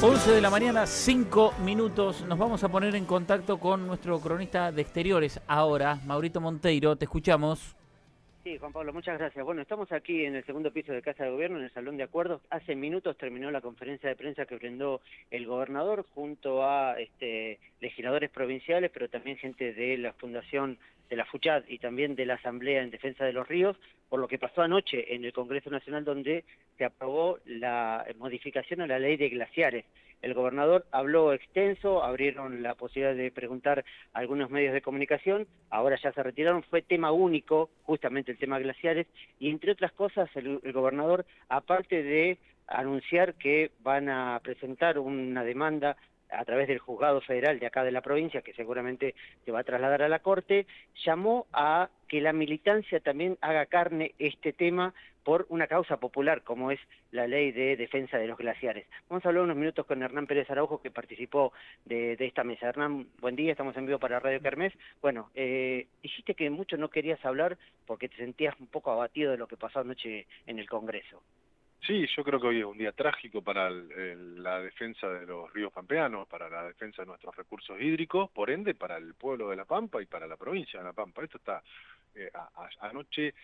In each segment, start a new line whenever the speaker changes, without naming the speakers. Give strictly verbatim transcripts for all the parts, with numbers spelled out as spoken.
once de la mañana, cinco minutos. Nos vamos a poner en contacto con nuestro cronista de exteriores ahora, Maurito Monteiro. Te escuchamos.
Sí, Juan Pablo, muchas gracias. Bueno, estamos aquí en el segundo piso de Casa de Gobierno, en el Salón de Acuerdos. Hace minutos terminó la conferencia de prensa que brindó el gobernador junto a este, legisladores provinciales, pero también gente de la Fundación de la FUCHAD y también de la Asamblea en Defensa de los Ríos, por lo que pasó anoche en el Congreso Nacional, donde se aprobó la modificación a la ley de glaciares. El gobernador habló extenso, abrieron la posibilidad de preguntar a algunos medios de comunicación, ahora ya se retiraron, fue tema único, justamente el tema glaciares, y entre otras cosas el, el gobernador, aparte de anunciar que van a presentar una demanda a través del juzgado federal de acá de la provincia, que seguramente se va a trasladar a la Corte, llamó a que la militancia también haga carne este tema por una causa popular, como es la ley de defensa de los glaciares. Vamos a hablar unos minutos con Hernán Pérez Araujo, que participó de, de esta mesa. Hernán, buen día, estamos en vivo para Radio Kermés. Bueno, eh, dijiste que mucho no querías hablar porque te sentías un poco abatido de lo que pasó anoche en el Congreso.
Sí, yo creo que hoy es un día trágico para el, el, la defensa de los ríos pampeanos, para la defensa de nuestros recursos hídricos, por ende para el pueblo de La Pampa y para la provincia de La Pampa. Esto está, eh, a, a, anoche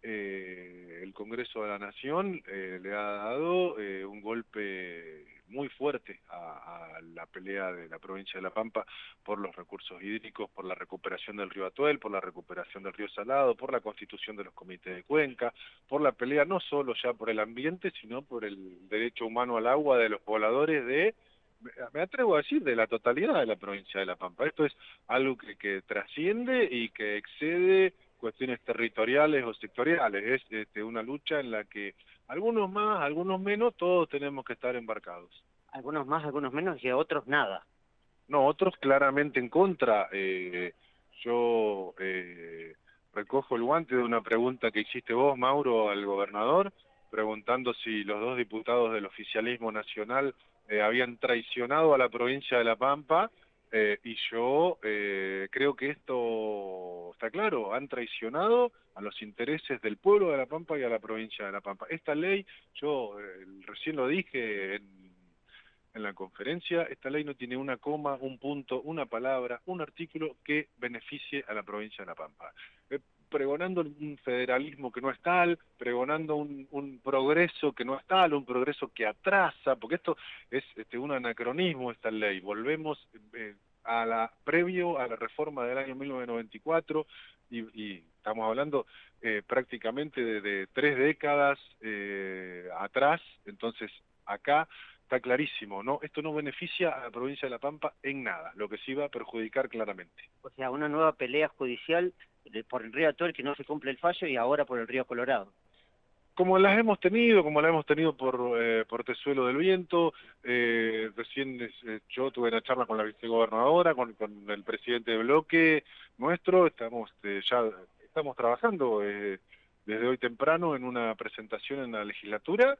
eh, el Congreso de la Nación eh, le ha dado eh, un golpe muy fuerte a, a la pelea de la provincia de La Pampa por los recursos hídricos, por la recuperación del río Atuel, por la recuperación del río Salado, por la constitución de los comités de cuenca, por la pelea no solo ya por el ambiente, sino por el derecho humano al agua de los pobladores de, me atrevo a decir, de la totalidad de la provincia de La Pampa. Esto es algo que, que trasciende y que excede cuestiones territoriales o sectoriales. Es este, una lucha en la que algunos más, algunos menos, todos tenemos que estar embarcados.
Algunos más, algunos menos y a otros nada.
No, otros claramente en contra. Eh, yo eh, recojo el guante de una pregunta que hiciste vos, Mauro, al gobernador, preguntando si los dos diputados del oficialismo nacional eh, habían traicionado a la provincia de La Pampa, eh, y yo eh, creo que esto está claro, han traicionado a los intereses del pueblo de La Pampa y a la provincia de La Pampa. Esta ley, yo eh, recién lo dije en en la conferencia, esta ley no tiene una coma, un punto, una palabra, un artículo que beneficie a la provincia de La Pampa. Eh, pregonando un federalismo que no es tal, pregonando un, un progreso que no es tal, un progreso que atrasa, porque esto es este, un anacronismo, esta ley. Volvemos eh, a la previo a la reforma del año mil novecientos noventa y cuatro y, y estamos hablando eh, prácticamente de, de tres décadas eh, atrás, entonces acá está clarísimo, ¿no? Esto no beneficia a la provincia de La Pampa en nada, lo que sí va a perjudicar claramente.
O sea, una nueva pelea judicial por el río Atuel que no se cumple el fallo y ahora por el río Colorado.
Como las hemos tenido, como las hemos tenido por, eh, por Tezuelo del Viento, eh, recién eh, yo tuve una charla con la vicegobernadora, con, con el presidente de bloque nuestro, estamos eh, ya estamos trabajando eh, desde hoy temprano en una presentación en la legislatura,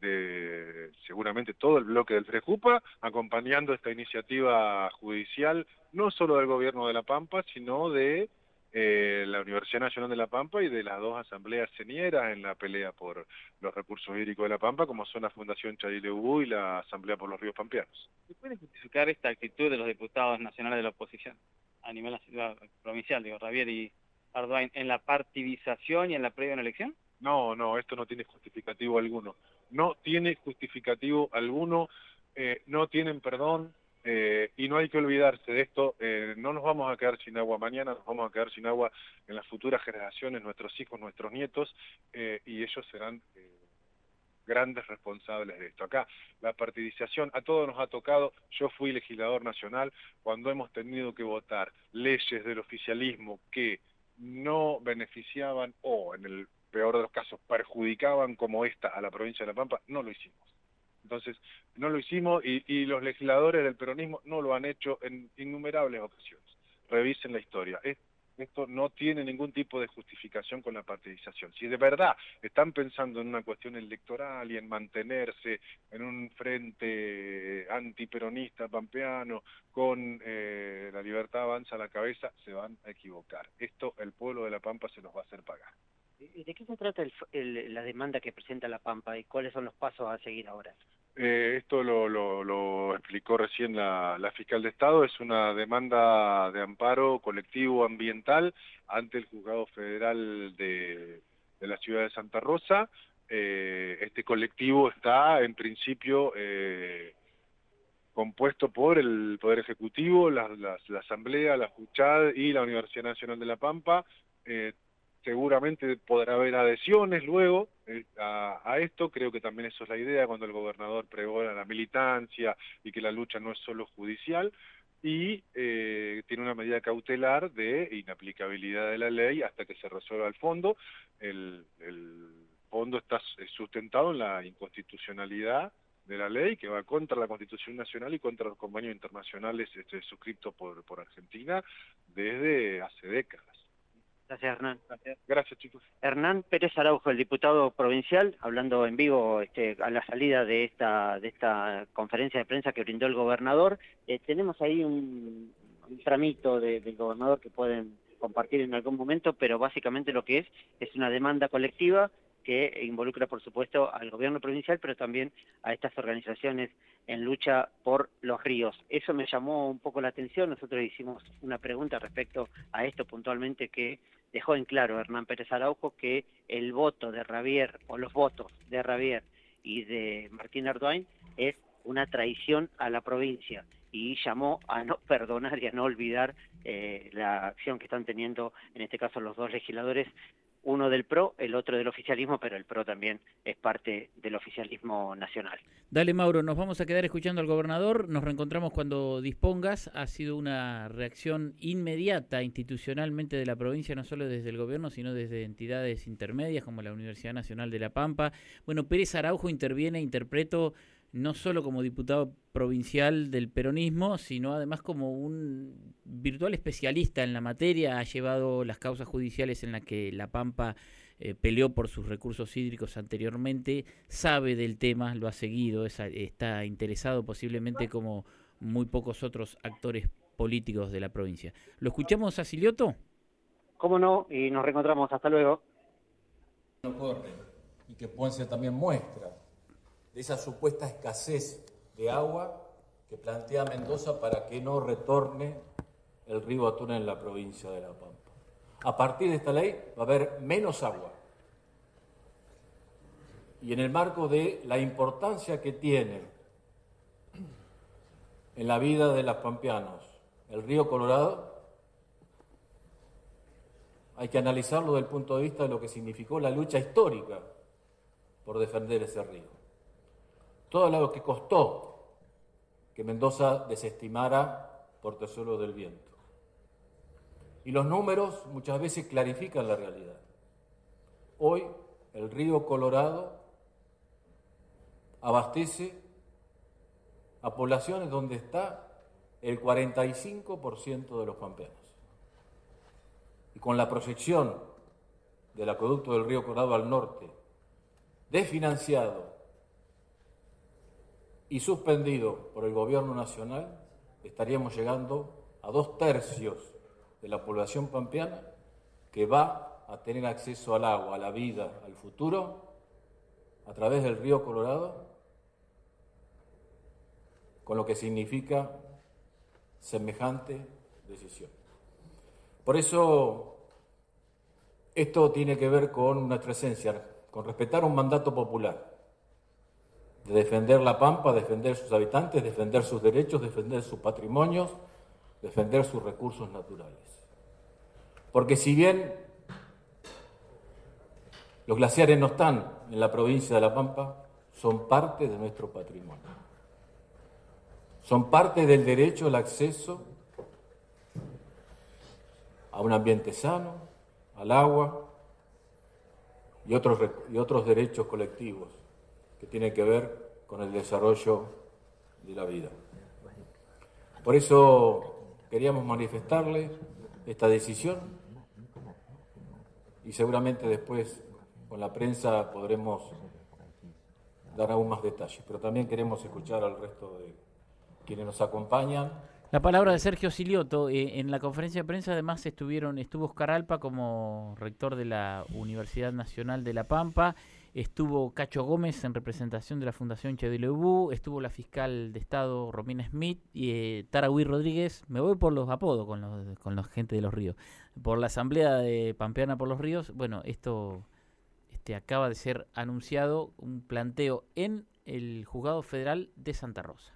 de seguramente todo el bloque del Frejupa, acompañando esta iniciativa judicial, no solo del gobierno de La Pampa, sino de eh, la Universidad Nacional de La Pampa y de las dos asambleas señeras en la pelea por los recursos hídricos de La Pampa, como son la Fundación Chadilebú y la Asamblea por los Ríos Pampeanos.
¿Se puede justificar esta actitud de los diputados nacionales de la oposición a nivel provincial, digo, Javier y Ardoin, en la partidización y en la previa a una elección?
No, no, esto no tiene justificativo alguno. No tiene justificativo alguno, eh, no tienen perdón, eh, y no hay que olvidarse de esto. Eh, no nos vamos a quedar sin agua mañana, nos vamos a quedar sin agua en las futuras generaciones, nuestros hijos, nuestros nietos, eh, y ellos serán eh, grandes responsables de esto. Acá la partidización a todos nos ha tocado. Yo fui legislador nacional cuando hemos tenido que votar leyes del oficialismo que no beneficiaban o en el peor de los casos perjudicaban como esta a la provincia de La Pampa, no lo hicimos. Entonces, no lo hicimos y, y los legisladores del peronismo no lo han hecho en innumerables ocasiones. Revisen la historia. Es, esto no tiene ningún tipo de justificación con la partidización. Si de verdad están pensando en una cuestión electoral y en mantenerse en un frente antiperonista pampeano con eh, la libertad avanza a la cabeza, se van a equivocar. Esto el pueblo de La Pampa se los va a hacer pagar.
¿De qué se trata el, el, la demanda que presenta La Pampa y cuáles son los pasos a seguir ahora?
Eh, esto lo, lo, lo explicó recién la, la fiscal de Estado, es una demanda de amparo colectivo ambiental ante el Juzgado Federal de, de la ciudad de Santa Rosa. Eh, este colectivo está, en principio, eh, compuesto por el Poder Ejecutivo, la, la, la Asamblea, la JUCHAD y la Universidad Nacional de La Pampa. Eh, seguramente podrá haber adhesiones luego eh, a, a esto. Creo que también eso es la idea cuando el gobernador pregona la militancia y que la lucha no es solo judicial, y eh, tiene una medida cautelar de inaplicabilidad de la ley hasta que se resuelva el fondo. El, el fondo está sustentado en la inconstitucionalidad de la ley, que va contra la Constitución Nacional y contra los convenios internacionales este, suscritos por, por Argentina desde hace décadas.
Gracias, Hernán.
Gracias. Gracias, chicos.
Hernán Pérez Araujo, el diputado provincial, hablando en vivo este, a la salida de esta de esta conferencia de prensa que brindó el gobernador. Eh, tenemos ahí un, un tramito de, del gobernador que pueden compartir en algún momento, pero básicamente lo que es es una demanda colectiva que involucra, por supuesto, al gobierno provincial, pero también a estas organizaciones en lucha por los ríos. Eso me llamó un poco la atención. Nosotros hicimos una pregunta respecto a esto puntualmente, que dejó en claro Hernán Pérez Araujo que el voto de Ravier, o los votos de Ravier y de Martín Arduin, es una traición a la provincia, y llamó a no perdonar y a no olvidar eh, la acción que están teniendo, en este caso, los dos legisladores, uno del P R O, el otro del oficialismo, pero el P R O también es parte del oficialismo nacional.
Dale, Mauro, nos vamos a quedar escuchando al gobernador, nos reencontramos cuando dispongas. Ha sido una reacción inmediata institucionalmente de la provincia, no solo desde el gobierno, sino desde entidades intermedias como la Universidad Nacional de La Pampa. Bueno, Pérez Araujo interviene, interpreto, no solo como diputado provincial del peronismo, sino además como un virtual especialista en la materia. Ha llevado las causas judiciales en las que La Pampa eh, peleó por sus recursos hídricos anteriormente, sabe del tema, lo ha seguido, es, está interesado posiblemente como muy pocos otros actores políticos de la provincia. ¿Lo escuchamos a Silioto?
¿Cómo no? Y nos reencontramos. Hasta luego.
Ocurre, y que pueden ser también muestra de esa supuesta escasez de agua que plantea Mendoza para que no retorne el río Atuna en la provincia de La Pampa. A partir de esta ley va a haber menos agua. Y en el marco de la importancia que tiene en la vida de los pampeanos el río Colorado, hay que analizarlo desde el punto de vista de lo que significó la lucha histórica por defender ese río. Todo lo que costó que Mendoza desestimara por Tesoros del Viento. Y los números muchas veces clarifican la realidad. Hoy el río Colorado abastece a poblaciones donde está el cuarenta y cinco por ciento de los pampeanos. Y con la proyección del acueducto del río Colorado al norte, desfinanciado y suspendido por el gobierno nacional, estaríamos llegando a dos tercios de la población pampeana que va a tener acceso al agua, a la vida, al futuro, a través del río Colorado, con lo que significa semejante decisión. Por eso, esto tiene que ver con nuestra esencia, con respetar un mandato popular, de defender La Pampa, defender sus habitantes, defender sus derechos, defender sus patrimonios, defender sus recursos naturales. Porque si bien los glaciares no están en la provincia de La Pampa, son parte de nuestro patrimonio. Son parte del derecho al acceso a un ambiente sano, al agua y otros, y otros derechos colectivos que tienen que ver con el desarrollo de la vida. Por eso queríamos manifestarle esta decisión y seguramente después con la prensa podremos dar aún más detalles, pero también queremos escuchar al resto de quienes nos acompañan.
La palabra de Sergio Silioto. Eh, en la conferencia de prensa además estuvieron estuvo Oscar Alpa como rector de la Universidad Nacional de La Pampa. estuvo Cacho Gómez en representación de la Fundación Che Leubú, estuvo la fiscal de Estado Romina Smith y eh, Tarahui Rodríguez. Me voy por los apodos con los, con la gente de Los Ríos. Por la Asamblea de Pampeana por Los Ríos, bueno, esto este, acaba de ser anunciado, un planteo en el Juzgado Federal de Santa Rosa.